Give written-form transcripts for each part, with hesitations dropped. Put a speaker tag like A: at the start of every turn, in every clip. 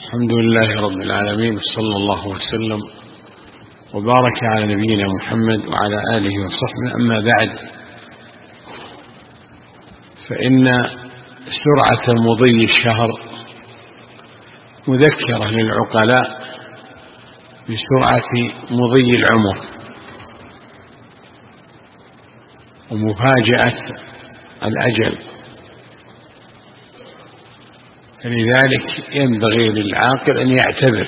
A: الحمد لله رب العالمين، صلى الله وسلم وبارك على نبينا محمد وعلى آله وصحبه. أما بعد، فإن سرعة مضي الشهر مذكرة للعقلاء بسرعة مضي العمر ومفاجأة الأجل، فلذلك ينبغي للعاقل أن يعتبر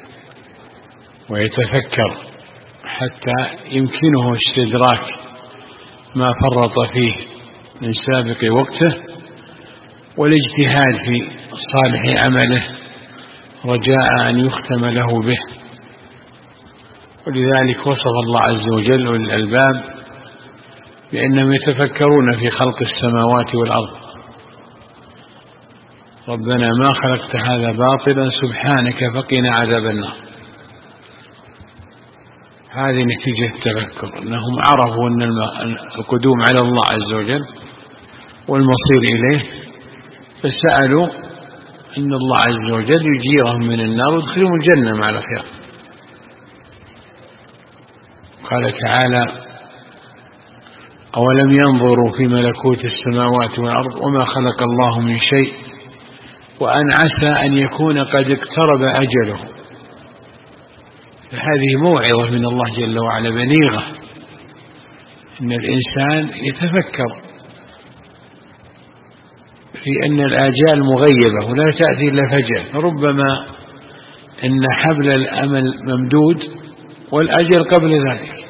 A: ويتفكر حتى يمكنه استدراك ما فرط فيه من سابق وقته والاجتهاد في صالح عمله رجاء أن يختم له به. ولذلك وصف الله عز وجل للألباب بأنهم يتفكرون في خلق السماوات والأرض، ربنا ما خلقت هذا باطلا سبحانك فقنا عذاب النار. هذه نتيجة التفكر، أنهم عرفوا أن القدوم على الله عز وجل والمصير إليه، فسألوا أن الله عز وجل يجيرهم من النار ويدخلهم الجنة مع الخير. قال تعالى: أولم ينظروا في ملكوت السماوات والأرض وما خلق الله من شيء وأن عسى أن يكون قد اقترب أجله. فهذه موعظة من الله جل وعلا بليغة، إن الإنسان يتفكر في أن الآجال مغيبة ولا تأتي إلا فجأة، فربما أن حبل الأمل ممدود والأجل قبل ذلك،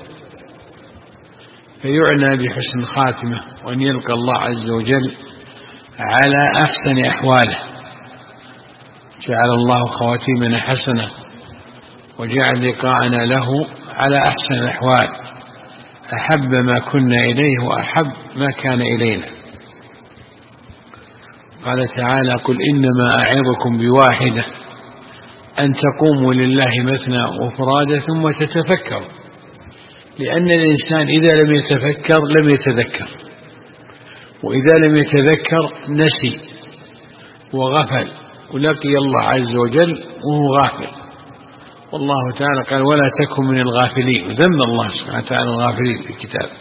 A: فيعنى بحسن الخاتمة وأن يلقى الله عز وجل على أحسن أحواله. جعل الله خواتيمنا حسنة وجعل لقاءنا له على أحسن الأحوال، أحب ما كنا إليه وأحب ما كان إلينا. قال تعالى: قل إنما أعظكم بواحدة أن تقوموا لله مثنى وفرادى ثم تتفكروا، لأن الإنسان إذا لم يتفكر لم يتذكر، وإذا لم يتذكر نسي وغفل ولقي الله عز وجل وهو غافل. والله تعالى قال: ولا تكن من الغافلين، ذم الله سبحانه وتعالى الغافلين في كتابه.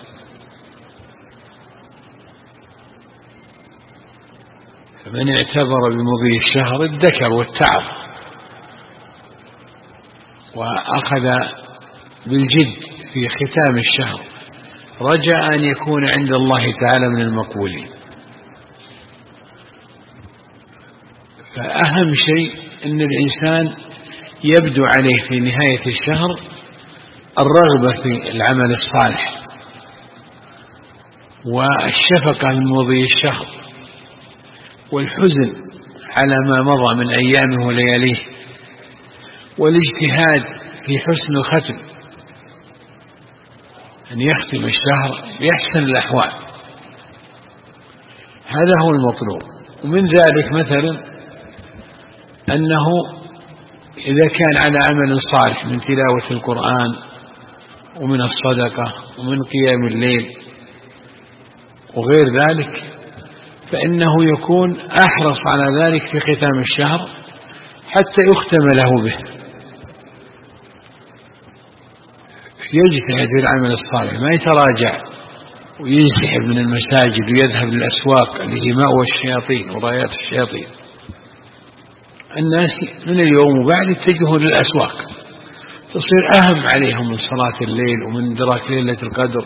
A: فمن اعتبر بمضي الشهر ادكر واتعظ وأخذ بالجد في ختام الشهر رجاء أن يكون عند الله تعالى من المقبولين. فأهم شيء أن الإنسان يبدو عليه في نهاية الشهر الرغبة في العمل الصالح والشفقة من مضي الشهر والحزن على ما مضى من أيامه ولياليه والاجتهاد في حسن الختم، أن يختم الشهر بأحسن الأحوال. هذا هو المطلوب. ومن ذلك مثلا أنه إذا كان على عمل صالح من تلاوة القرآن ومن الصدقة ومن قيام الليل وغير ذلك، فإنه يكون أحرص على ذلك في ختام الشهر حتى يختم له به، يجتهد في العمل الصالح، ما يتراجع وينسحب من المساجد ويذهب للأسواق اللي هي مأوى الشياطين ورايات الشياطين. الناس من اليوم وبعد يتجهوا للأسواق، تصير أهم عليهم من صلاة الليل ومن إدراك ليلة القدر،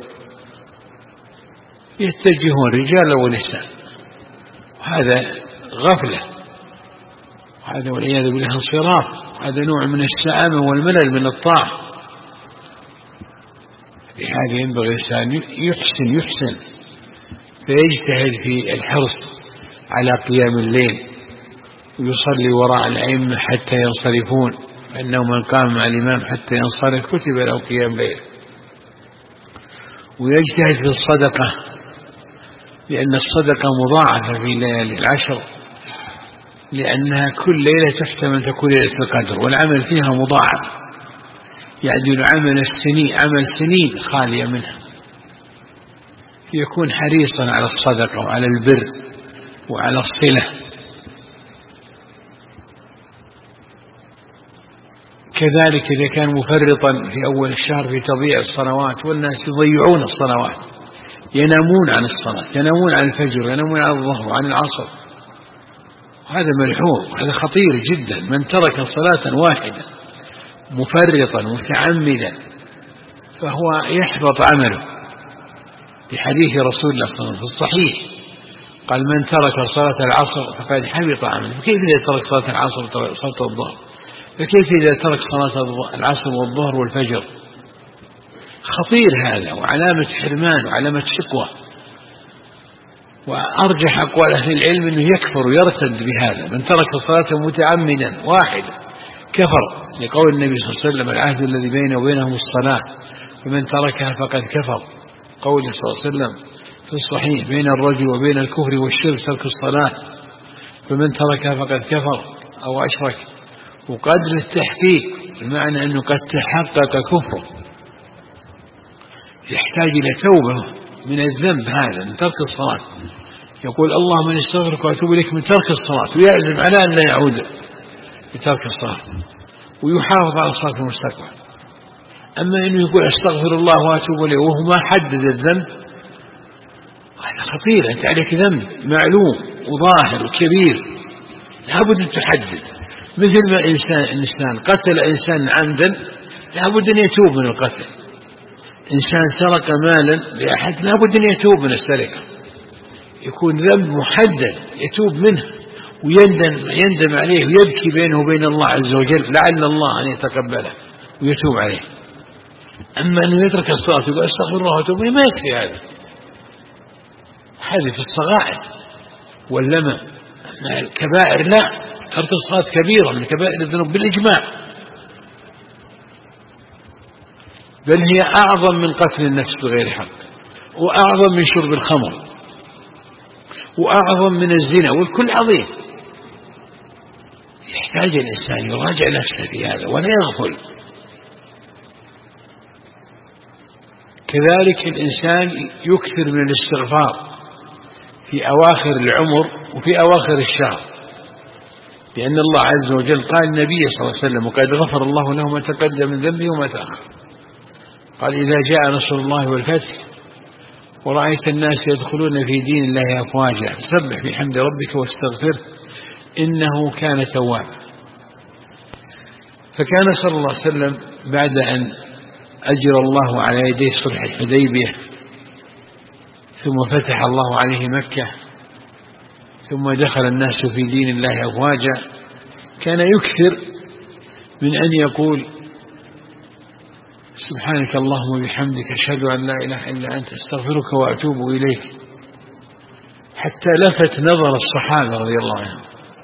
A: يتجهون رجال ونساء، وهذا غفلة، وهذا والعياذ بالله انصراف، هذا نوع من السآمة والملل من الطاعة. لهذا ينبغي الإنسان يحسن فيجتهد في الحرص على قيام الليل ويصلي وراء الأئمة حتى ينصرفون، فإنه من قام مع الإمام حتى ينصرف كتب له قيام ليل. ويجتهد في الصدقة، لأن الصدقة مضاعفة في ليالي العشر، لأنها كل ليلة تحتمل تكون ليلة القدر، والعمل فيها مضاعف يعدل عمل سنين خالية منها. يكون حريصا على الصدقة وعلى البر وعلى الصلة. كذلك إذا كان مفرطا في أول الشهر في تضييع الصلوات، والناس يضيعون الصلوات، ينامون عن الصلاة، ينامون عن الفجر، ينامون عن الظهر وعن العصر، هذا ملحوظ، هذا خطير جدا. من ترك صلاة واحدة مفرطا متعمدا فهو يحبط عمله، بحديث رسول الله صلى الله عليه وسلم في الصحيح قال: من ترك صلاة العصر فقد حبط عمله. فكيف إذا ترك صلاة العصر وصلاة الظهر؟ فكيف إذا ترك صلاة العصر والظهر والفجر؟ خطير هذا، وعلامة حرمان وعلامة شقوة. وأرجح أقوال أهل العلم أنه يكفر ويرتد بهذا. من ترك صلاة متعمدا واحدة كفر، لقول النبي صلى الله عليه وسلم: العهد الذي بينه وبينهم الصلاة فمن تركها فقد كفر. قوله صلى الله عليه وسلم في الصحيح: بين الرجل وبين الكفر والشرك ترك الصلاة فمن تركها فقد كفر أو أشرك. وقدر التحقيق بمعنى أنه قد تحقق كفره، يحتاج إلى توبة من الذنب هذا من ترك الصلاة. يقول: اللهم إني أستغفرك وأتوب إليك من ترك الصلاة، ويعزم على أن لا يعود لترك الصلاة ويحافظ على الصلاة المستقبل. أما أنه يقول أستغفر الله وأتوب إليه وهو ما حدد الذنب، هذا خطير. أنت عليك ذنب معلوم وظاهر وكبير، لابد أن تحدد. مثل ما إنسان قتل إنسان عمدا لابد أن يتوب من القتل. إنسان سرق مالا لأحد لابد أن يتوب من السرقة، يكون ذنب محدد يتوب منه ويندم عليه ويبكي بينه وبين الله عز وجل لعل الله أن يتقبله ويتوب عليه. أما أنه يترك الصلاة ويقول أستغفر الله وأتوب إليه، ما يكفي هذا. هذه في الصغائر واللمم. الكبائر لا، ترك الصلاة كبيرة من كبائر الذنوب بالإجماع، بل هي أعظم من قتل النفس بغير حق، وأعظم من شرب الخمر، وأعظم من الزنا، والكل عظيم. يحتاج الإنسان يراجع نفسه في هذا ولا يغفل. كذلك الإنسان يكثر من الاستغفار في أواخر العمر وفي أواخر الشهر، لأن الله عز وجل قال النبي صلى الله عليه وسلم: وقد غفر الله له ما تقدم من ذنبه وما تأخر. قال: إذا جاء نصر الله والفتح ورأيت الناس يدخلون في دين الله أفواجا فسبح بحمد ربك واستغفره إنه كان توابا. فكان صلى الله عليه وسلم بعد أن أجرى الله على يديه صلح الحديبية، ثم فتح الله عليه مكة، ثم دخل الناس في دين الله أفواجا، كان يكثر من أن يقول: سبحانك اللهم وبحمدك أشهد أن لا إله إلا أنت أستغفرك وأتوب إليك، حتى لفت نظر الصحابة رضي الله عنهم،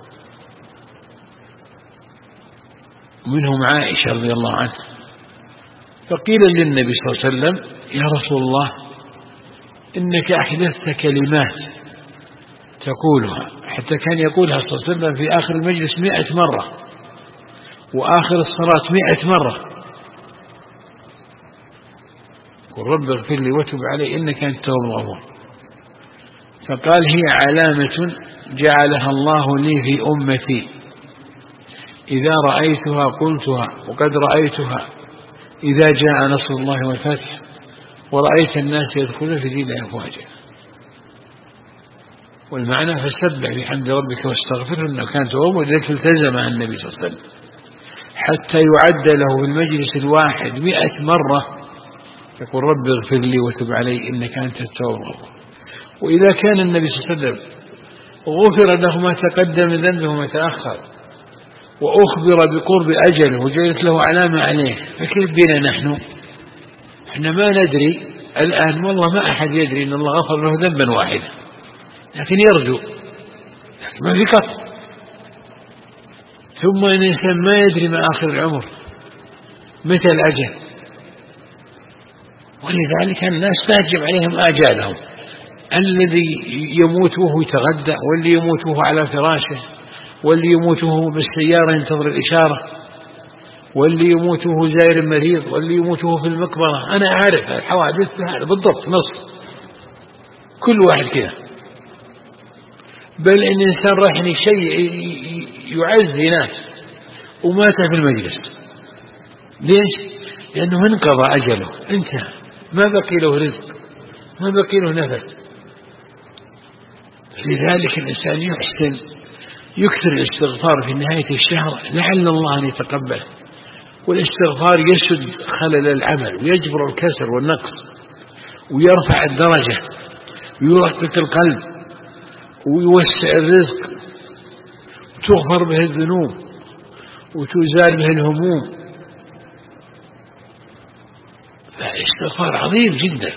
A: ومنهم عائشة رضي الله عنها. فقيل للنبي صلى الله عليه وسلم: يا رسول الله إنك أحدثت كلمات تقولها، حتى كان يقولها صلى الله عليه وسلم في آخر المجلس 100 مرة، وآخر الصلاة 100 مرة، قل رب اغفر لي وتب علي إنك أنت التواب الغفور. فقال: هي علامة جعلها الله لي في أمتي، إذا رأيتها قلتها، وقد رأيتها إذا جاء نصر الله والفتح ورأيت الناس يدخلون في دين الله أفواجا. والمعنى: فسبح بحمد ربك واستغفره إنه كان توابا. ولذلك التزم النبي صلى الله عليه وسلم حتى يعد له في المجلس الواحد 100 مرة يقول: رب اغفر لي وتب علي إنك أنت التواب الغفور. وإذا كان النبي صلى الله عليه وسلم غفر له ما تقدم من ذنبه وما تأخر، وأخبر بقرب أجله وجعلت له علامة عليه، فكيف بنا نحن؟ احنا ما ندري الآن، والله ما أحد يدري أن الله غفر له ذنبا واحدا، لكن يرجو، لكن ما في قطع. ثم إن الإنسان ما يدري ما آخر العمر، متى الأجل، ولذلك الناس تهجم عليهم آجالهم. الذي يموت وهو يتغدى، واللي يموت وهو على فراشه، واللي يموت وهو بالسيارة ينتظر الإشارة، واللي يموت وهو زائر مريض، واللي يموت وهو في المقبرة. أنا أعرف الحوادث هذا بالضبط، نص كل واحد كذا. بل إن إنسان راح شيء يعز ناس ومات في المجلس، ليش؟ لأنه انقضى أجله، انتهى، ما بقي له رزق، ما بقي له نفس. لذلك الإنسان يحسن يكثر الاستغفار في نهاية الشهر لعل الله أن يتقبله. والاستغفار يسد خلل العمل ويجبر الكسر والنقص ويرفع الدرجة ويرقق القلب ويوسع الرزق وتغفر به الذنوب وتزال به الهموم. فالاستغفار عظيم جدا،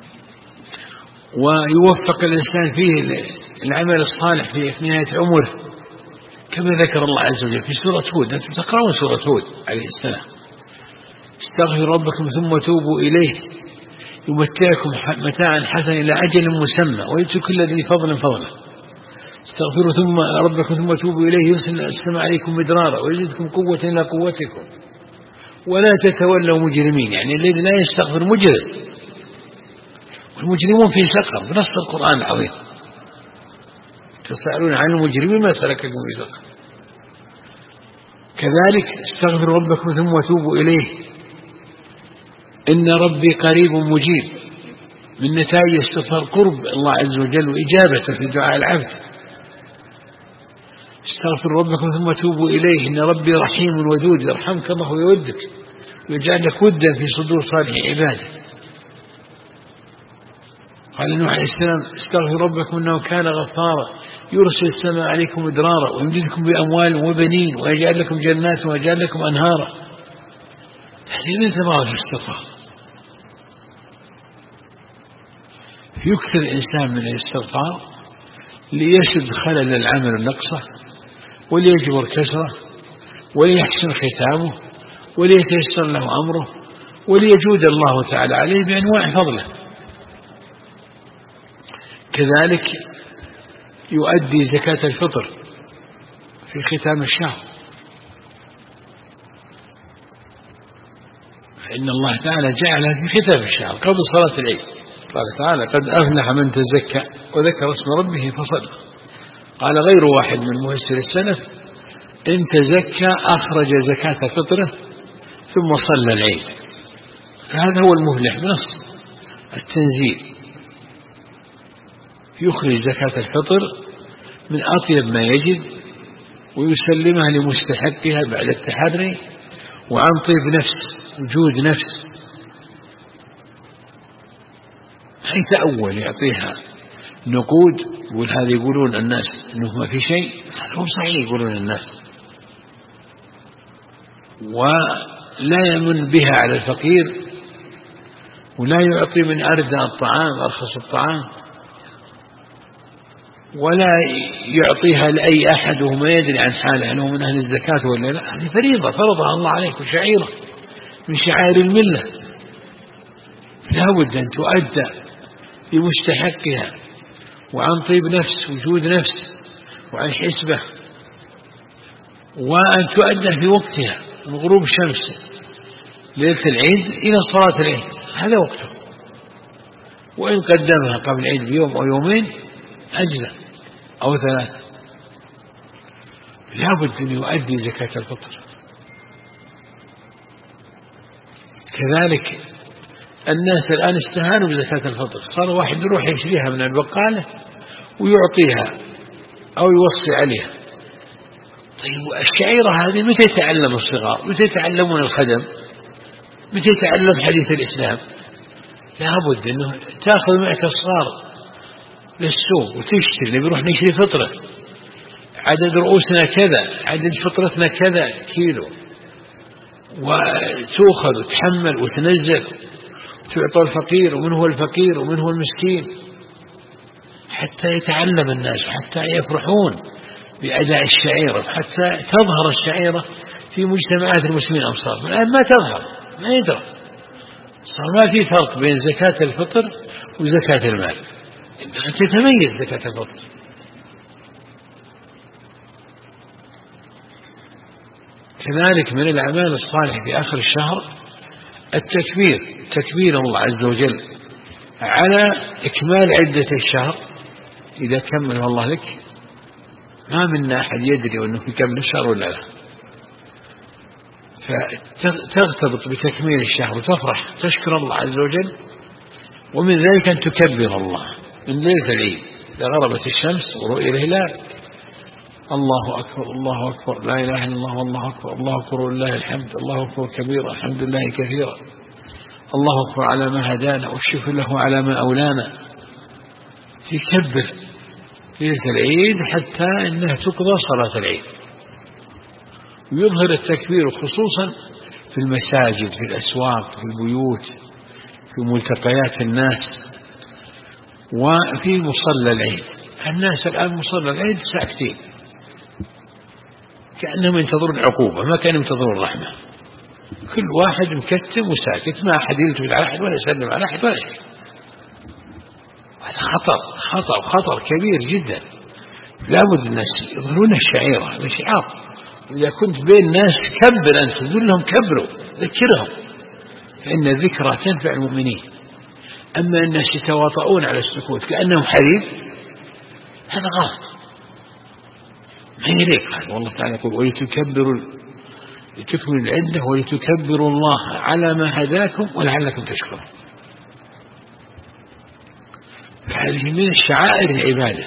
A: ويوفق الإنسان فيه العمل الصالح في نهاية عمره، كما ذكر الله عز وجل في سورة هود. أنتم تقرأون سورة هود عليه السلام: استغفروا ربكم ثم توبوا إليه يمتعكم متاعا حسنا إلى أجل مسمى ويؤتي كل ذي فضل فضله. استغفروا ثم ربكم ثم توبوا إليه يرسل السماء عليكم مدرارا ويزدكم قوة إلى قوتكم ولا تتولوا مجرمين. يعني الذي لا يستغفر مجرم، والمجرمون في سقر بنص القرآن العظيم: تسألون عن المجرمين ما سلككم في سقر. كذلك استغفروا ربكم ثم توبوا إليه إن ربي قريب مجيب. من نتائج استغفار قرب الله عز وجل وإجابته في دعاء العبد. استغفروا ربكم ثم توبوا إليه إن ربي رحيم ودود يرحمك الله ويودك ويجعل لك ودا في صدور صالح عباده. قال نوح عليه السلام: استغفروا ربكم إنه كان غفارا يرسل السماء عليكم مدرارا ويمددكم بأموال وبنين ويجعل لكم جنات ويجعل لكم أنهارا. هذه من ثمرات الاستغفار. يكثر الإنسان من الاستغفار ليسد خلل العمل ونقصه وليجبر كسره وليحسن ختامه وليتيسر له أمره وليجود الله تعالى عليه بأنواع فضله. كذلك يؤدي زكاة الفطر في ختام الشهر، فإن الله تعالى جعلها في ختام الشهر قبل صلاة العيد. قال تعالى: قد أفلح من تزكى وذكر اسم ربه فصلى. قال غير واحد من مفسر السلف: إن تزكى أخرج زكاة فطره ثم صلى العيد. فهذا هو المفلح بنص التنزيل، يخرج زكاة الفطر من أطيب ما يجد ويسلمها لمستحقها بعد التحري وعن طيب نفس وجود نفس، حيث أول يعطيها نقود يقول هذا يقولون الناس أنه ما في شيء، هذا هو صحيح يقولون الناس، ولا يمن بها على الفقير ولا يعطي من أردى الطعام أرخص الطعام ولا يعطيها لأي أحد وهو ما يدري عن حاله هل هو من أهل الزكاة ولا لا. هذه فريضة فرضها الله عليك وشعيرة من شعائر الملة، لا بد أن تؤدى لمستحقها وعن طيب نفس وجود نفس وعن حسبة، وأن تؤدى في وقتها من غروب الشمس ليلة العيد إلى صلاة العيد، هذا وقته. وإن قدمها قبل العيد بيوم أو يومين أجزاء أو 3. لا بد أن يؤدي زكاة الفطر. كذلك الناس الآن استهانوا بزكاة الفطر، صار واحد يروح يشتريها من البقالة ويعطيها أو يوصي عليها. طيب الشعيرة هذه متى يتعلم الصغار؟ متى يتعلمون الخدم؟ متى يتعلم حديث الإسلام؟ لا بد أنه تأخذ معك الصغار للسوق وتشتري. نبي نروح نشتري فطرة، عدد رؤوسنا كذا، عدد فطرتنا كذا كيلو، وتأخذ وتحمل وتنزل تعطى الفقير ومن هو الفقير ومن هو المسكين، حتى يتعلم الناس، حتى يفرحون بأداء الشعيرة، حتى تظهر الشعيرة في مجتمعات المسلمين أمصار. الآن ما تظهر، ما يدرى، صار ما في فرق بين زكاة الفطر وزكاة المال، إنها تتميز زكاة الفطر. كذلك من الأعمال الصالحة في آخر الشهر التكبير، تكبير الله عز وجل على إكمال عدة الشهر. إذا كمله الله لك ما منا أحد يدري أنه في كم الشهر ولا لا، فترتبط بتكميل الشهر وتفرح تشكر الله عز وجل. ومن ذلك أن تكبر الله من ليلة العيد إذا غربت الشمس ورؤي الهلال: الله أكبر الله أكبر لا إله إلا الله والله أكبر الله أكبر ولله الحمد الله أكبر كبيرا الحمد لله كثيرا الله أكبر على ما هدانا والشكر له على ما أولانا. تكبر ليلة العيد حتى إنها تقضى صلاة العيد، ويظهر التكبير خصوصا في المساجد في الأسواق في البيوت في ملتقيات الناس وفي مصلى العيد. الناس الآن مصلى العيد ساكتين كأنهم ينتظرون العقوبة ما كانوا ينتظرون الرحمة. كل واحد مكتم وساكت ما أحد يلتفت على أحد ولا يسلم على أحد ولا شيء. هذا خطر كبير جدا. لابد الناس يظهرون الشعيرة، هذا شعار. إذا كنت بين الناس كبر أنت تقول لهم كبروا ذكرهم، فإن الذكرى تنفع المؤمنين. أما الناس يتواطؤون على السكوت كأنهم حريب هذا غلط ما يليق هذا. والله تعالى يقول: ولتكبروا لتكملوا العدة ولتكبروا الله على ما هداكم ولعلكم تشكرون. فهذه من الشعائر العبادة.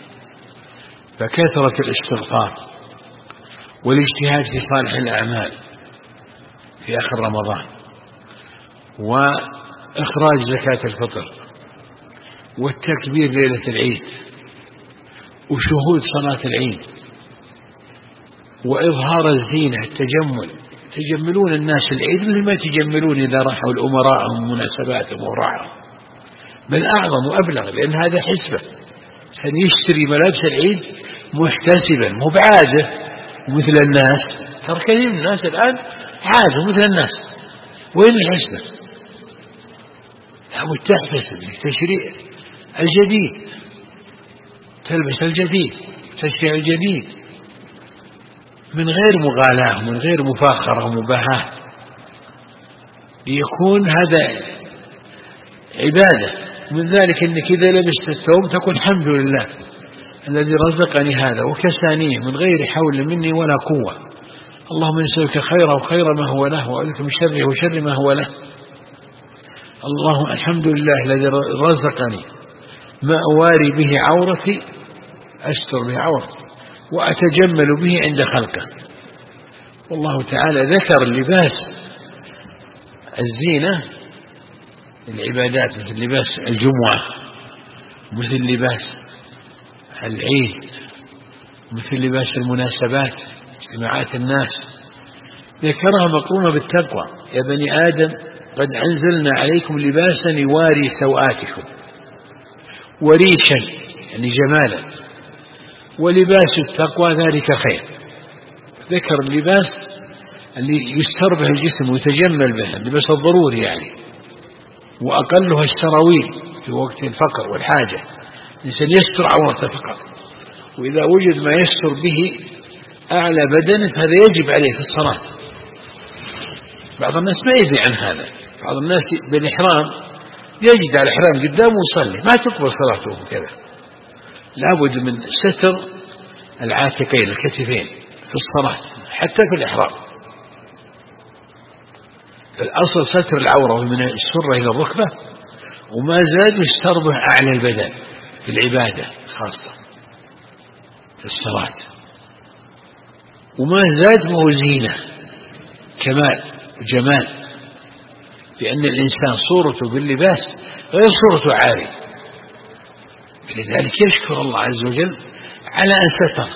A: فكثرة الاستغفار والاجتهاد في صالح الأعمال في آخر رمضان وإخراج زكاة الفطر والتكبير ليلة العيد وشهود صلاة العيد وإظهار الزينة التجمل. تجملون الناس العيد مثل ما تجملون إذا راحوا الأمراء ومناسباتهم وراحوا، بل أعظم وأبلغ، لأن هذا حسبة سنشتري ملابس العيد محتسبا مو بعادة مثل الناس. ترى كثير من الناس الآن عادة مثل الناس. وين الحسبة؟ لابد تحتسب للتشريع الجديد، تلبس الجديد تشريع الجديد من غير مغالاة ومن غير مفاخرة ومباهاة، ليكون هذا عبادة. من ذلك أنك إذا لبست الثوب تقول الحمد لله الذي رزقني هذا وكسانيه من غير حول مني ولا قوة، اللهم نسألك خيره وخير ما هو له وأعوذ من شره وشر ما هو له. اللهم الحمد لله الذي رزقني ما أواري به عورتي أستر به عورتي وأتجمل به عند خلقه. والله تعالى ذكر لباس الزينة العبادات مثل لباس الجمعة مثل لباس العيد مثل لباس المناسبات اجتماعات الناس، ذكرها مقرونة بالتقوى: يا بني آدم قد أنزلنا عليكم لباسا يواري سوآتكم وريشا يعني جمالا ولباس التقوى ذلك خير. ذكر اللباس اللي يستر به الجسم ويتجمل به، اللباس الضروري يعني، وأقلها السراويل في وقت الفقر والحاجة، الإنسان يستر عورته فقط، وإذا وجد ما يستر به أعلى بدنه هذا يجب عليه في الصلاة. بعض الناس ما يدري عن هذا، بعض الناس بالإحرام يجد على الإحرام قدامه ويصلي ما تقبل صلاته كذا. لابد من ستر العاتقين الكتفين في الصلاة حتى في الإحرام. الأصل ستر العورة من السرة إلى الركبة، وما زاد يستر به أعلى البدن في العبادة خاصة في الصلاة، وما زاد هو زينة كمال وجمال، لأن الإنسان صورته باللباس غير صورته عاري. لذلك يشكر الله عز وجل على أن ستر.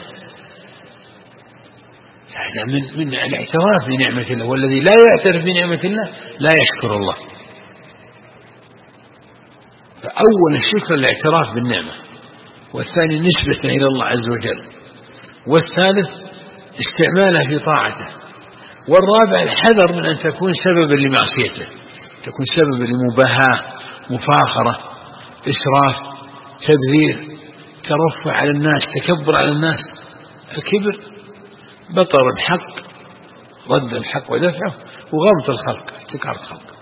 A: هذا من الاعتراف بنعمة الله، والذي لا يعترف بنعمة الله لا يشكر الله. فأول الشكر الاعتراف بالنعمة، والثاني نسبة إلى الله عز وجل، والثالث استعمالها في طاعته، والرابع الحذر من أن تكون سببا لمعصيته، تكون سببا لمباهاة مفاخرة إسراف تبذير ترفع على الناس تكبر على الناس. الكبر بطر الحق رد الحق ودفعه وغمط الخلق احتكار الخلق.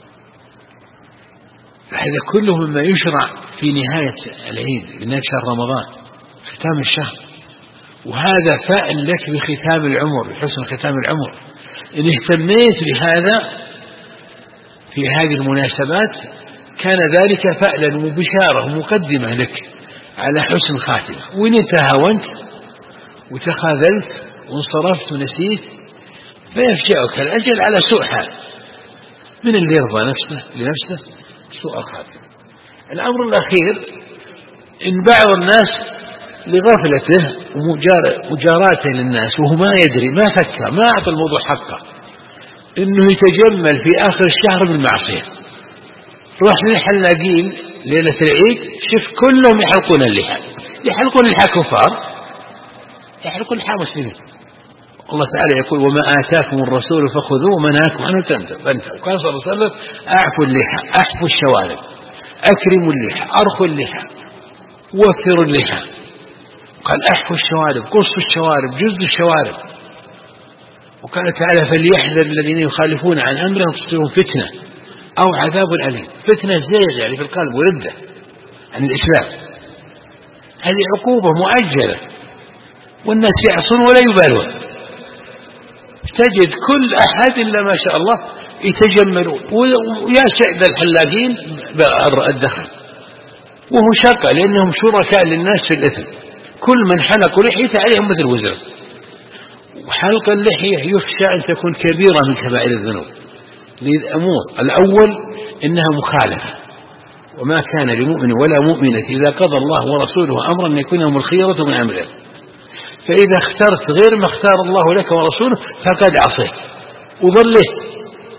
A: فهذا كله مما يشرع في نهاية العيد، في نهاية شهر رمضان ختام الشهر، وهذا فأل لك بختام العمر، بحسن ختام العمر. إن اهتميت بهذا في هذه المناسبات كان ذلك فألا وبشارة ومقدمة لك على حسن خاتمة. وإن انت هاونت وتخاذلت وانصرفت ونسيت فيفجأك الأجل على سوء حال من اللي يرضى لنفسه سوء الخاتمة. الأمر الأخير إن بعض الناس لغفلته ومجاراته للناس وهو ما يدري، ما فكر، ما أعطى الموضوع حقه، إنه يتجمل في آخر الشهر بالمعصية. روح للحلاقين ليلة العيد شوف كلهم يحلقون اللحى، يحلقون اللحى كفار، يحلقون اللحى مسلمين. الله تعالى يقول وما آتاكم الرسول فخذوه وما نهاكم عنه فانتهوا. وقال صلى الله عليه وسلم أعفوا اللحى، أحفوا الشوارب، أكرموا اللحى، أرخوا اللحى، وفروا اللحى. قال أحفوا الشوارب، قصوا الشوارب، جزوا الشوارب. وقال تعالى فليحذر الذين يخالفون عن أمره أن تصيبهم فتنة أو عذاب أليم. فتنة زيغ يعني في القلب وردة عن الإسلام، هذه عقوبة مؤجلة، والناس يعصون ولا يبالون. تجد كل أحد إلا ما شاء الله يتجملون، ويسعد الحلاقين الدخل، وهو شقة لأنهم شركاء للناس في الإثم. كل من حلق لحيته عليهم مثل وزره. وحلق اللحية يخشى أن تكون كبيرة من كبائر الذنوب للأمور. الأول إنها مخالفة، وما كان لمؤمن ولا مؤمنة إذا قضى الله ورسوله أمرا أن يكون لهم الخيرة من أمره. فإذا اخترت غير ما اختار الله لك ورسوله فقد عصيت وضلت.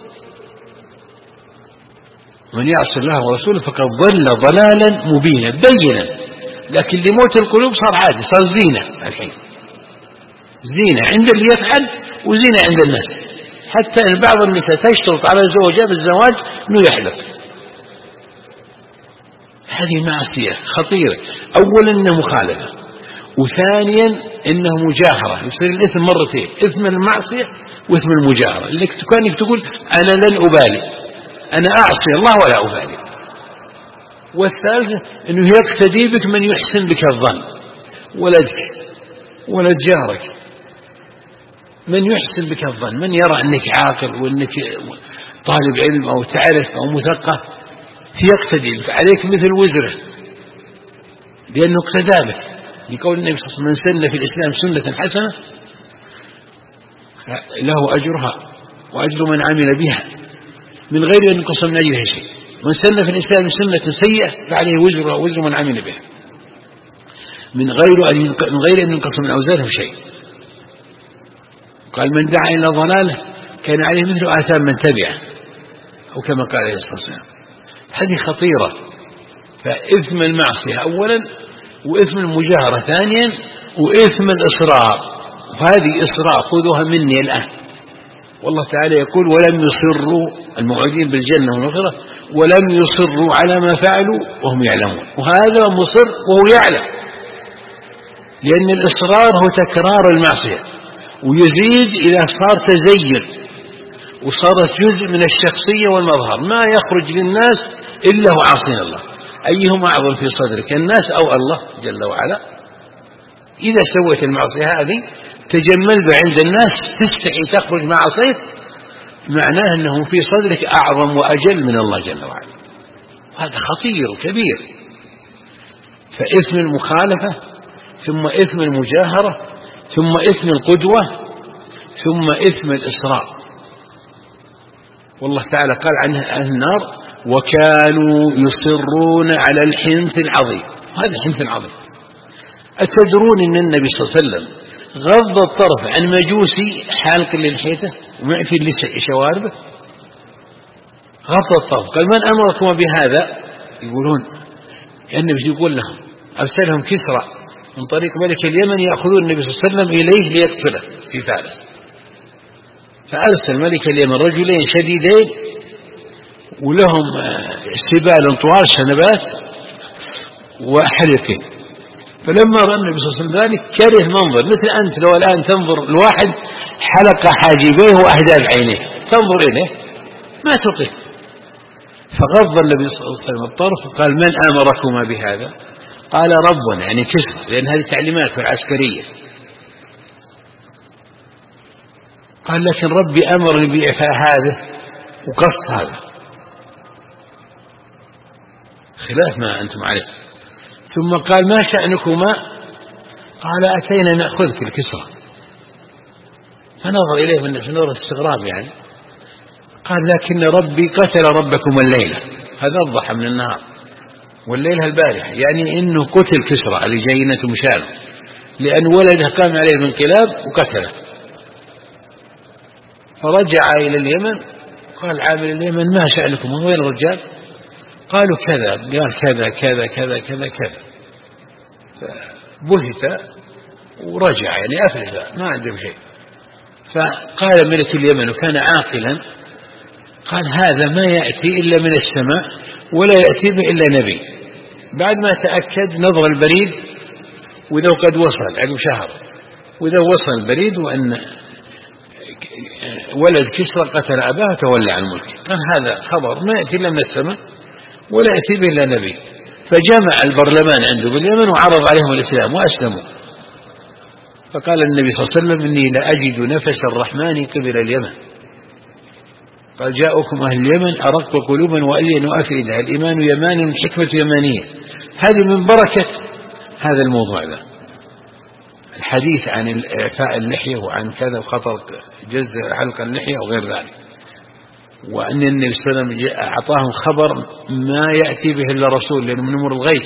A: من يعص الله ورسوله فقد ضل ضلالا مبينا بينا. لكن لموت القلوب صار عادي، صار زينة الحين، زينة عند اللي يفعل وزينة عند الناس. حتى إن بعض النساء تشترط على زوجها بالزواج إنه يحلق. هذه معصية خطيرة. أولا إنه مخالفة، وثانيا إنه مجاهرة، يصير الإثم مرتين، إثم المعصية وإثم المجاهرة. لك كأنك تقول أنا لن أبالي، أنا أعصي الله ولا أبالي. والثالثة أنه يقتدي بك من يحسن بك الظن، ولدك ولد جارك، من يحسن بك الظن، من يرى أنك عاقل وأنك طالب علم أو تعرف أو مثقف يقتدي بك، عليك مثل وزره لأنه اقتدى بك. يقول النبي صلى الله عليه وسلم من سن في الإسلام سنة حسنة له أجرها وأجر من عمل بها من غير أن ينقص من أجرها شيء. من سن في الإسلام سنة سيئة فعليه وزرها وزر من عمل بها من غير أن ينقص من أوزاره شيء. قال من دعا إلى ضلاله كان عليه مثل آثام من تبعه، أو كما قال عليه الصلاة والسلام. هذه خطيرة. فإثم المعصية أولا، وإثم المجاهرة ثانيا، وإثم الإصرار. وهذه إصرار خذوها مني الآن. والله تعالى يقول ولم يصروا الموعدين بالجنة والمغفرة ولم يصروا على ما فعلوا وهم يعلمون. وهذا مصر وهو يعلم، لأن الإصرار هو تكرار المعصية، ويزيد إذا صار تزين وصارت جزء من الشخصية والمظهر، ما يخرج للناس إلا هو عاصين الله. أيهما أعظم في صدرك، الناس أو الله جل وعلا؟ إذا سويت المعصية هذه تجمل عند الناس تستحي تخرج مع عصيت، معناه أنه في صدرك أعظم وأجل من الله جل وعلا. هذا خطير وكبير. فإثم المخالفة، ثم إثم المجاهرة، ثم إثم القدوة، ثم إثم الإصرار. والله تعالى قال عن أهل النار وكانوا يصرون على الحنث العظيم. هذا حنث عظيم. أتدرون أن النبي صلى الله عليه وسلم غض الطرف عن مجوسي حالق للحيته ومعفي لشواربه؟ غض الطرف. قال من أمركم بهذا؟ يقولون النبي يقول لهم أرسلهم كسرى من طريق ملك اليمن يأخذون النبي صلى الله عليه وسلم إليه ليقتله في فارس. فأرسل ملك اليمن رجلين شديدين ولهم سبال طوال شنبات وحلقين. فلما رأى النبي صلى الله عليه وسلم ذلك كره منظر، مثل أنت لو الآن تنظر الواحد حلق حاجبيه وأهداب عينيه تنظر إليه ما تطيق. فغض النبي صلى الله عليه وسلم الطرف وقال من أمركما بهذا؟ قال ربنا، يعني كسر، لأن هذه تعليمات في العسكرية قال لكن ربي أمرني بإعفاء هذا وقص هذا، خلاف ما أنتم عليه. ثم قال ما شأنكما؟ قال أتينا نأخذك الكسرى. فنظر إليه من نظر استغراب يعني. قال لكن ربي قتل ربكم الليلة، هذا أوضح من النهار، والليلة البارحة، يعني إنه قتل كسرى اللي جينة مشال، لأن ولده قام عليه الانقلاب وقتله. فرجع إلى اليمن، قال عامل اليمن ما شأنكم؟ وين الرجال؟ قالوا كذا، قال كذا كذا كذا كذا كذا. فبهت ورجع يعني أفلس ما عنده شيء. فقال ملك اليمن وكان عاقلا، قال هذا ما يأتي إلا من السماء ولا يأتي به إلا نبي. بعد ما تأكد نظر البريد، وإذا قد وصل عقب شهر، وإذا وصل البريد وأن ولد كسرى قتل أباه تولى عن الملك، قال هذا خبر ما يأتي إلا من السماء ولا يأتي به إلا نبي. فجمع البرلمان عنده باليمن وعرض عليهم الإسلام وأسلموا. فقال النبي صلى الله عليه وسلم إني لأجد نفس الرحمن قبل اليمن. قال جاءكم أهل اليمن أرق قلوبا وألين أفئدة، الإيمان يمان والحكمة يمانية. هذه من بركة هذا الموضوع ذا، الحديث عن إعفاء اللحية وعن كذا وخطر جزء حلق اللحية وغير ذلك، وأن النبي صلى الله عليه وسلم أعطاهم خبر ما يأتي به إلا رسول، لأنه من أمور الغيب.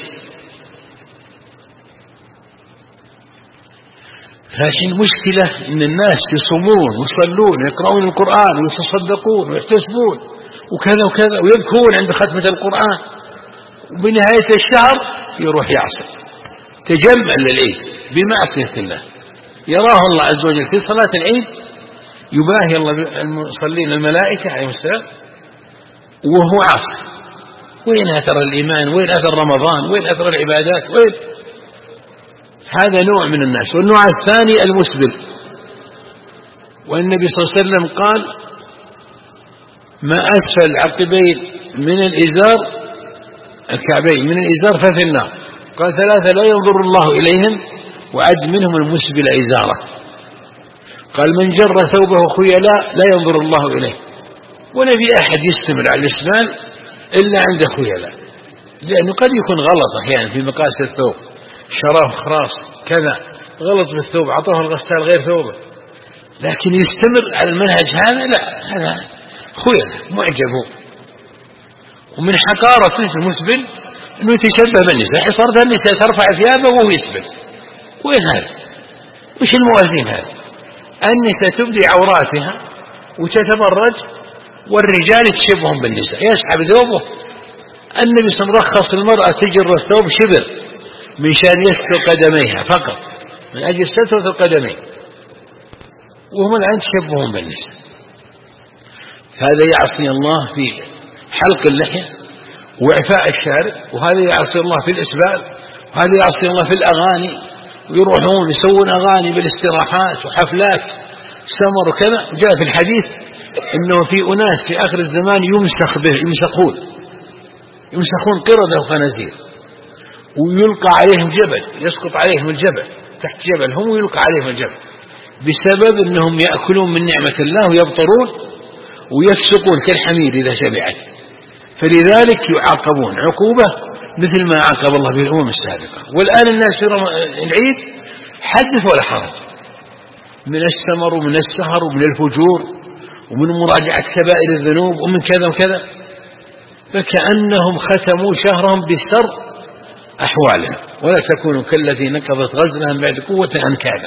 A: لكن مشكلة إن الناس يصومون ويصلون ويقرؤون القرآن ويتصدقون ويحتسبون وكذا وكذا ويبكون عند ختمة القرآن، وبنهاية الشهر يروح يعصي، تجمع للعيد بمعصية الله. يراه الله عز وجل في صلاة العيد، يباهي الله المصلين الملائكة عليهم السلام وهو عاصي. وين أثر الإيمان؟ وين أثر رمضان؟ وين أثر العبادات؟ وين؟ هذا نوع من الناس. والنوع الثاني المسبل، والنبي صلى الله عليه وسلم قال ما أسفل العقبين من الإزار، الكعبين من الإزار ففي النار. قال ثلاثة لا ينظر الله إليهم وعد منهم المسبل إزاره. قال من جر ثوبه خيلاء لا ينظر الله إليه. ونبي أحد يستمر على الإسبال إلا عند خيلاء، لأنه قد يكون غلط أحيانا في مقاس الثوب، شراه خراص كذا، غلط بالثوب، عطاه الغسال غير ثوبه، لكن يستمر على المنهج هذا لا، هذا خيلاء معجبه. ومن حقارته المسبل أنه يتشبه بالنساء، صارت النساء ترفع ثيابه وهو يسبل. وين هذا؟ وش الموازين هذا؟ النساء تبدي عوراتها وتتبرج، والرجال يتشبهون بالنساء، يسحب ثوبه. النبي صلى الله عليه وسلم رخص المرأة تجر الثوب شبر من شان يستر قدميها فقط، من أجل سترة القدمين، وهم الآن تشبهون بالنساء. هذا يعصي الله في حلق اللحية وإعفاء الشارب، وهذا يعصي الله في الإسبال، وهذا يعصي الله في الأغاني، ويروحون يسوون أغاني بالاستراحات وحفلات سمر وكذا. جاء في الحديث إنه في أناس في آخر الزمان يمسخون قردة وخنازير، ويلقى عليهم جبل، يسقط عليهم الجبل تحت جبل هم ويلقى عليهم الجبل، بسبب أنهم يأكلون من نعمة الله ويبطرون ويفسقون كالحمير إذا شبعت. فلذلك يعاقبون عقوبة مثل ما عاقب الله به الأمم السابقة. والآن الناس في العيد حدث ولا حرج، من السمر ومن السهر ومن الفجور ومن مراجعة كبائر الذنوب ومن كذا وكذا، فكأنهم ختموا شهرهم بسر أحوالهم. ولا تكونوا كالذي نقضت غزلها بعد قوة أنكالا.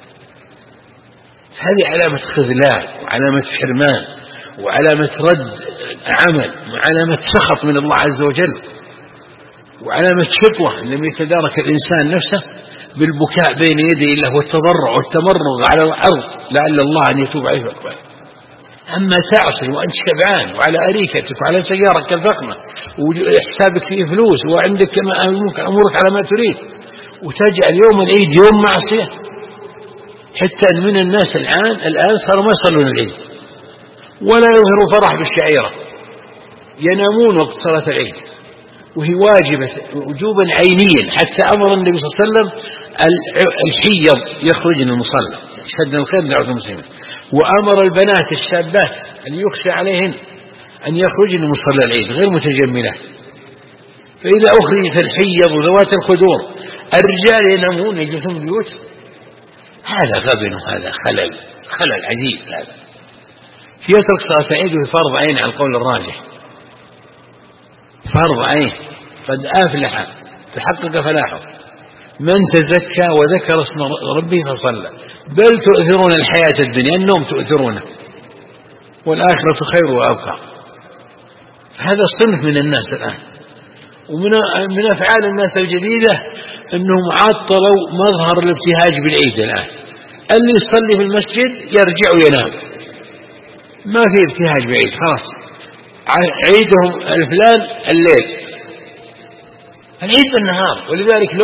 A: هذه علامة خذلان وعلامة حرمان وعلامة رد عمل وعلامة سخط من الله عز وجل، وعلامة شقوة لم يتدارك الإنسان نفسه بالبكاء بين يدي الله والتضرع والتمرغ على الأرض لعل الله أن يتوب عليه ويقبل. أما تعصي وأنت شبعان وعلى أريكتك وعلى سيارتك الفخمة وحسابك فيه فلوس وعندك أمورك على ما تريد، وتجعل يوم العيد يوم معصية، حتى من الناس الآن صاروا ما يصلون العيد ولا يظهروا فرح بالشعيرة، ينامون وقت صلاة العيد، وهي واجبة وجوبا عينيا. حتى أمر النبي صلى الله عليه وسلم الحيض يخرج من المصلى، شد الخير دعوة المسلمين، وأمر البنات الشابات أن يخشى عليهن أن يخرجن مصلى العيد غير متجملات. فإذا أخرجت الحيض وذوات الخدور الرجال ينامون يجلسون في البيوت، هذا غبن وهذا خلل عجيب. هذا في يترك صلاة العيد وهي فرض عين على القول الراجح، فرض عين قد أفلح تحقق فلاحه من تزكى وذكر اسم ربه فصلى. بل تؤثرون الحياة الدنيا، النوم تؤثرونه، والآخرة خير وأبقى. هذا صنف من الناس الآن. ومن أفعال الناس الجديدة أنهم عطلوا مظهر الابتهاج بالعيد الآن. اللي يصلي في المسجد يرجع وينام، ما في ابتهاج بعيد، خلاص عيدهم الفلان الليل، العيد بالنهار. ولذلك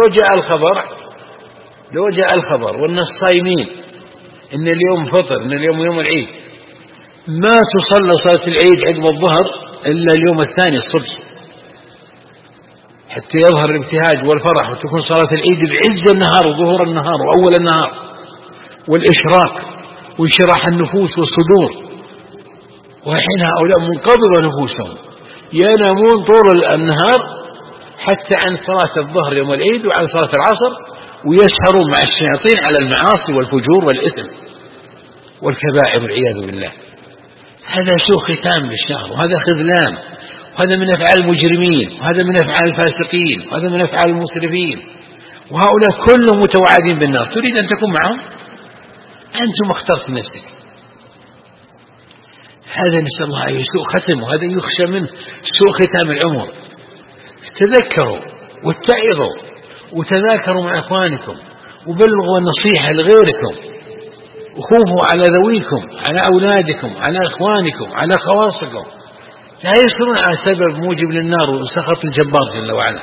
A: لو جاء الخبر والناس صايمين إن اليوم فطر، إن اليوم يوم العيد، ما تصلى صلاة العيد عقب الظهر إلا اليوم الثاني الصبح، حتى يظهر الابتهاج والفرح وتكون صلاة العيد بعز النهار وظهور النهار وأول النهار والإشراق وانشراح النفوس والصدور. وحين هؤلاء منقبضة نفوسهم ينامون طول النهار حتى عن صلاة الظهر يوم العيد وعن صلاة العصر، ويسهرون مع الشياطين على المعاصي والفجور والإثم والكبائر والعياذ بالله. هذا سوء ختام بالشهر، وهذا خذلان، وهذا من أفعال المجرمين، وهذا من أفعال الفاسقين، وهذا من أفعال المسرفين. وهؤلاء كلهم متوعدين بالنار، تريد أن تكون معهم؟ أنتم اخترت نفسك. هذا نسأل الله أن يسوء ختم، وهذا يخشى منه سوء ختام العمر. تذكروا واتعظوا وتذاكروا مع أخوانكم وبلغوا النصيحة لغيركم، وخوفوا على ذويكم، على أولادكم، على إخوانكم، على خواصكم، لا يصيرون على سبب موجب للنار وسخط الجبار جل وعلا.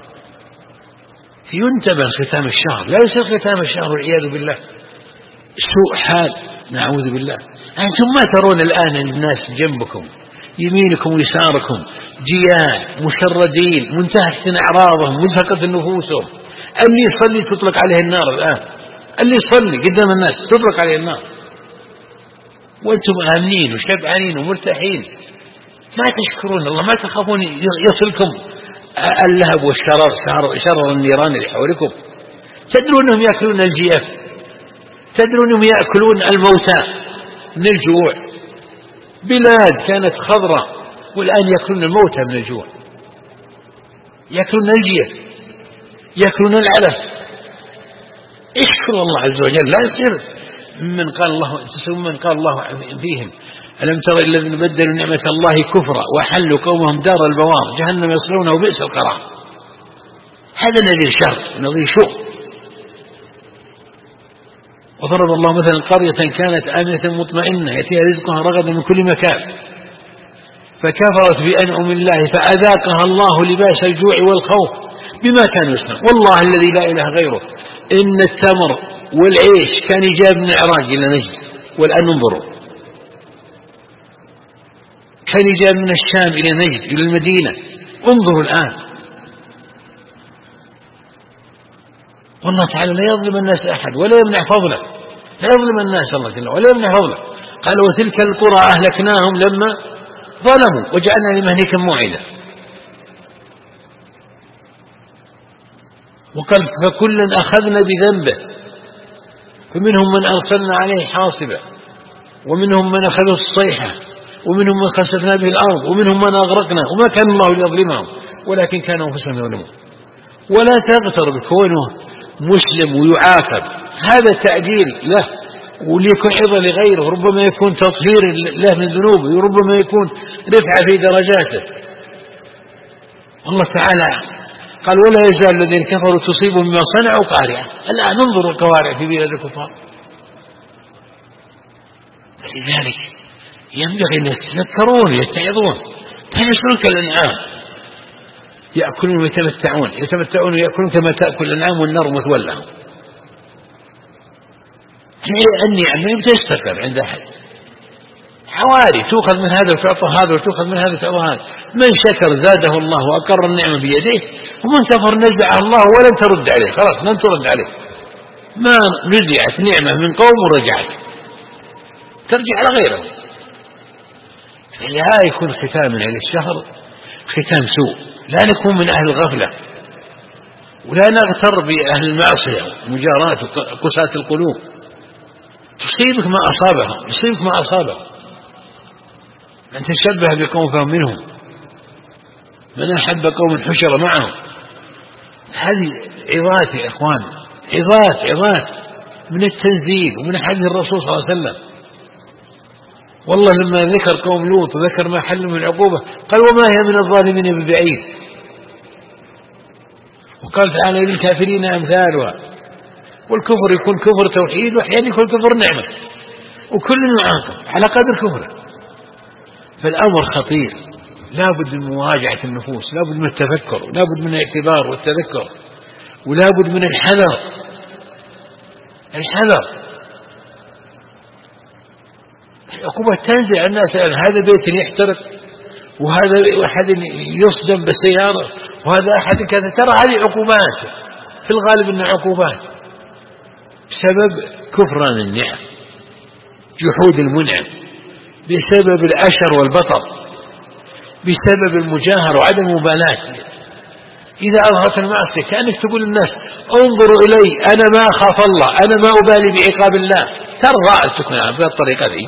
A: ينتبه ختام الشهر، لا يصير ختام الشهر والعياذ بالله سوء حال، نعوذ بالله. أنتم ما ترون الآن الناس جنبكم يمينكم ويساركم جياع مشردين منتهكة أعراضهم منتهكة نفوسهم، اللي يصلي تطلق عليه النار الآن، اللي يصلي قدام الناس تطلق عليه النار، وأنتم آمنين وشبعانين ومرتاحين، ما تشكرون الله، ما تخافون يصلكم اللهب والشرر، شرر النيران اللي حولكم. تدرون أنهم يأكلون الجيف، تدرون أنهم يأكلون الموتى من الجوع. بلاد كانت خضراء والآن يأكلون الموتى من الجوع، يأكلون الجيف، يأكلون العلف. اشكروا الله عز وجل، لا يصير من قال الله فيهم ألم تر الذين بدلوا نعمة الله كفرا وحلوا قومهم دار البوار جهنم يصلونه وبئس القرار. هذا نذير شر، نذير شر. وضرب الله مثلا قرية كانت آمنة مطمئنة يأتيها رزقها رغدا من كل مكان فكفرت بأنعم الله فأذاقها الله لباس الجوع والخوف بما كانوا يصنعون. والله الذي لا إله غيره إن التمر والعيش كان يجاب من العراق إلى نجد، والآن انظروا، كان يجاب من الشام إلى نجد إلى المدينة، انظروا الآن. والله تعالى لا يظلم الناس أحد ولا يمنع فضله، لا يظلم الناس الله جل ولا يمنع فضله. قال وتلك القرى أهلكناهم لما ظلموا وجعلنا لمهلكهم موعدا. وقال فكلا أخذنا بذنبه فمنهم من أرسلنا عليه حاصبا ومنهم من أخذه الصيحة ومنهم من خسفنا به الأرض ومنهم من أغرقنا وما كان الله ليظلمهم ولكن كانوا أنفسهم يظلمون. ولا تغتر بكونه مسلم ويعاقب، هذا تأجيل له وليكون عظة لغيره، ربما يكون تطهير له من ذنوبه وربما يكون رفعة في درجاته. الله تعالى قال ولا يزال الذين كفروا تصيبهم بما صنعوا قارعة. الآن انظروا القوارع في بلاد الكفار. لذلك ينبغي أن يتذكرون يتعظون، فيصيرون كالأنعام يأكلون ويتمتعون ويأكلون كما تأكل الأنعام والنار مثوى لهم. النعمة تستقر عند أحد، حواري تؤخذ من هذا وتعطى هذا وتؤخذ من هذا وتعطى هذا. من شكر زاده الله وأقر النعمة بيديه، ومن كفر نزعها الله ولن ترد عليه، خلاص لن ترد عليه. ما نزعت نعمة من قوم ورجعت. ترجع على غيره. فلا يكون ختامنا للشهر ختام سوء، لا نكون من أهل الغفلة، ولا نغتر بأهل المعصية مجاراة قساة القلوب. تصيبك ما أصابهم، يصيبك ما أصابهم. من تشبه بقوم فهم منهم، من أحب قوم حشر معهم. هذه عظات يا إخوان، عظات من التنزيل ومن حديث الرسول صلى الله عليه وسلم. والله لما ذكر قوم لوط وذكر ما حل من العقوبة قال وما هي من الظالمين ببعيد. وقال تعالى للكافرين أمثالها. والكفر يكون كفر توحيد، وأحيانا يكون كفر نعمة، وكل معاقب على قدر كفره. فالأمر خطير، لا بد من مواجهة النفوس، لا بد من التفكر، لا بد من الاعتبار والتذكر، ولا بد من الحذر. العقوبة تنزل على الناس. هذا بيت يحترق، وهذا أحد يصدم بالسيارة، وهذا أحد كذا. ترى هذه عقوبات، في الغالب أنها عقوبات بسبب كفران النعم، جحود المنعم، بسبب الأشر والبطر، بسبب المجاهرة وعدم المبالاة. إذا أظهرت المعصية كأنك تقول للناس انظروا إلي، أنا ما أخاف الله، أنا ما أبالي بعقاب الله. ترضى أن تكون بالطريقة ذي؟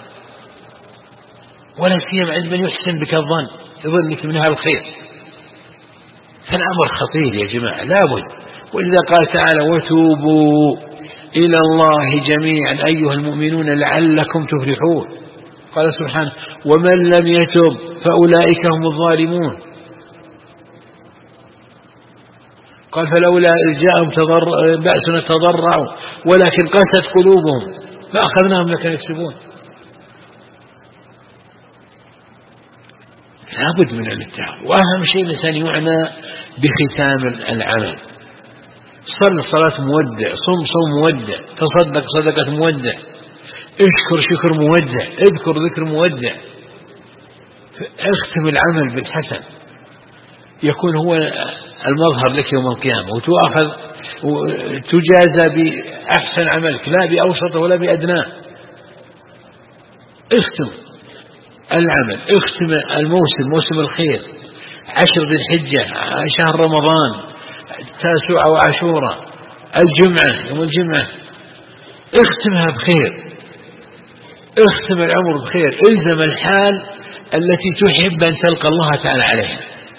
A: ولا سيما عند من يحسن بك الظن، يظنك منها الخير. فالأمر خطير يا جماعة، لابد. وإذا قال تعالى وتوبوا إلى الله جميعا أيها المؤمنون لعلكم تفلحون. قال سبحانه ومن لم يتب فأولئك هم الظالمون. قال فلولا إذ جاءهم بأسنا تضرعوا ولكن قست قلوبهم فأخذناهم لكن يكسبون. لابد من الاتحاد. وأهم شيء الإنسان يعنى بختام العمل. صل صلاة مودع، صم صوم مودع، تصدق صدقة مودع، اشكر شكر مودع، اذكر ذكر مودع. اختم العمل بالحسن، يكون هو المظهر لك يوم القيامة، وتؤخذ وتجازى بأحسن عملك، لا بأوسطه ولا بأدناه. اختم العمل، اختم الموسم، موسم الخير، 10 ذي الحجة، شهر رمضان، 9 وعاشوراء، الجمعة، يوم الجمعة، اختمها بخير، اختم العمر بخير. الزم الحال التي تحب أن تلقى الله تعالى عليها،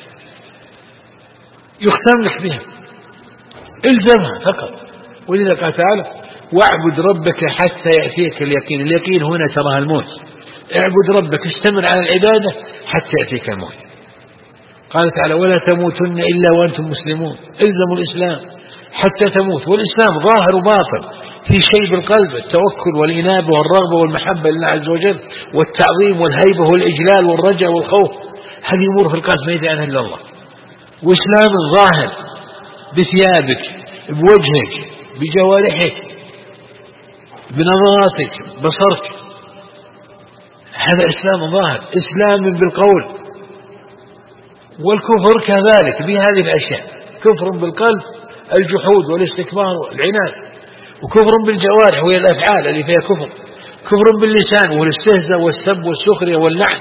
A: يختم لك بها، الزمها فقط. ولذا قال تعالى واعبد ربك حتى يأتيك اليقين. اليقين هنا تراها الموت. اعبد ربك، استمر على العبادة حتى يأتيك الموت. قال تعالى ولا تموتن إلا وأنتم مسلمون. الزموا الإسلام حتى تموت. والإسلام ظاهر وباطن، في شيء بالقلب، التوكل والإنابة والرغبة والمحبة لله عز وجل، والتعظيم والهيبة والإجلال والرجاء والخوف. هذه أمور في القلب ما يدعي إلا الله. وإسلام الظاهر بثيابك، بوجهك، بجوارحك، بنظراتك، بصرك، هذا إسلام ظاهر. إسلام بالقول. والكفر كذلك بهذه الأشياء، كفر بالقلب الجحود والاستكبار والعناد، وكفر بالجوارح وهي الأفعال اللي فيها كفر، كفر باللسان وهو الاستهزاء والسب والسخرية واللعن.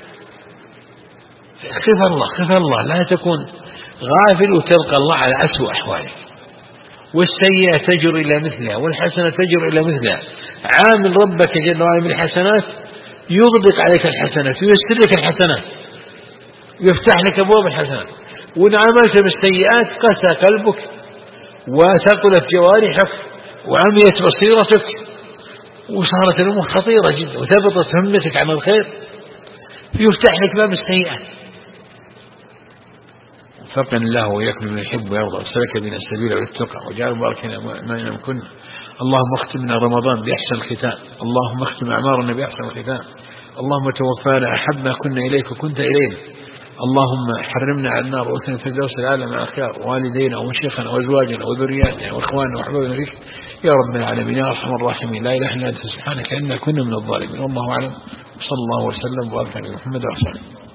A: خف الله، لا تكون غافل وتلقى الله على أسوأ أحوالك. والسيئة تجر إلى مثلها والحسنة تجر إلى مثلها. عامل ربك جل وعلا بالحسنات يغدق عليك الحسنات وييسر لك الحسنات ويفتح لك أبواب الحسنات. وإن عملت بالسيئات قسى قلبك وثقلت جوارحك وعميت بصيرتك وصارت الأمور خطيرة جدا وثبطت همتك عن الخير، يفتح لك باب السيئات. وفقنا الله وإياكم من يحب ويرضى وسلك بنا السبيل والاتقى وجعل مباركنا ما نمكن. اللهم اختمنا رمضان بأحسن الختام، اللهم اختم أعمارنا بأحسن الختام، اللهم توفانا أحب ما كنا إليك وكنت إلينا، اللهم حرمنا على النار وأثنى في الدوس العالى مع الخيار والدينا ومشيخنا وأزواجنا وذرياتنا وإخواننا وأحبابنا فيك يا رب العالمين يا أرحم الراحمين. لا إله إلا أنت سبحانك إنا كنا من الظالمين. والله أعلم. وصلى الله وسلم وبارك على محمد وعلى آله.